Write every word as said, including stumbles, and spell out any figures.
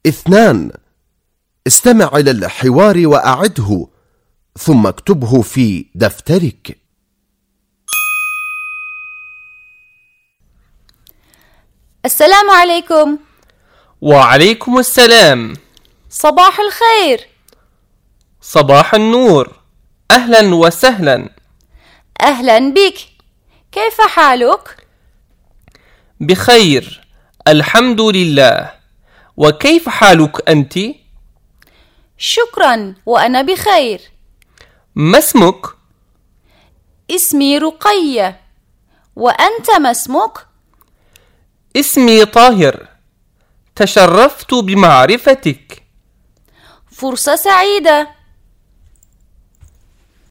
اثنان. استمع إلى الحوار وأعده ثم اكتبه في دفترك. السلام عليكم. وعليكم السلام. صباح الخير. صباح النور. أهلا وسهلا. أهلا بك. كيف حالك؟ بخير الحمد لله. وكيف حالك أنت؟ شكرا وأنا بخير. ما اسمك؟ اسمي رقية. وأنت ما اسمك؟ اسمي طاهر. تشرفت بمعرفتك. فرصة سعيدة.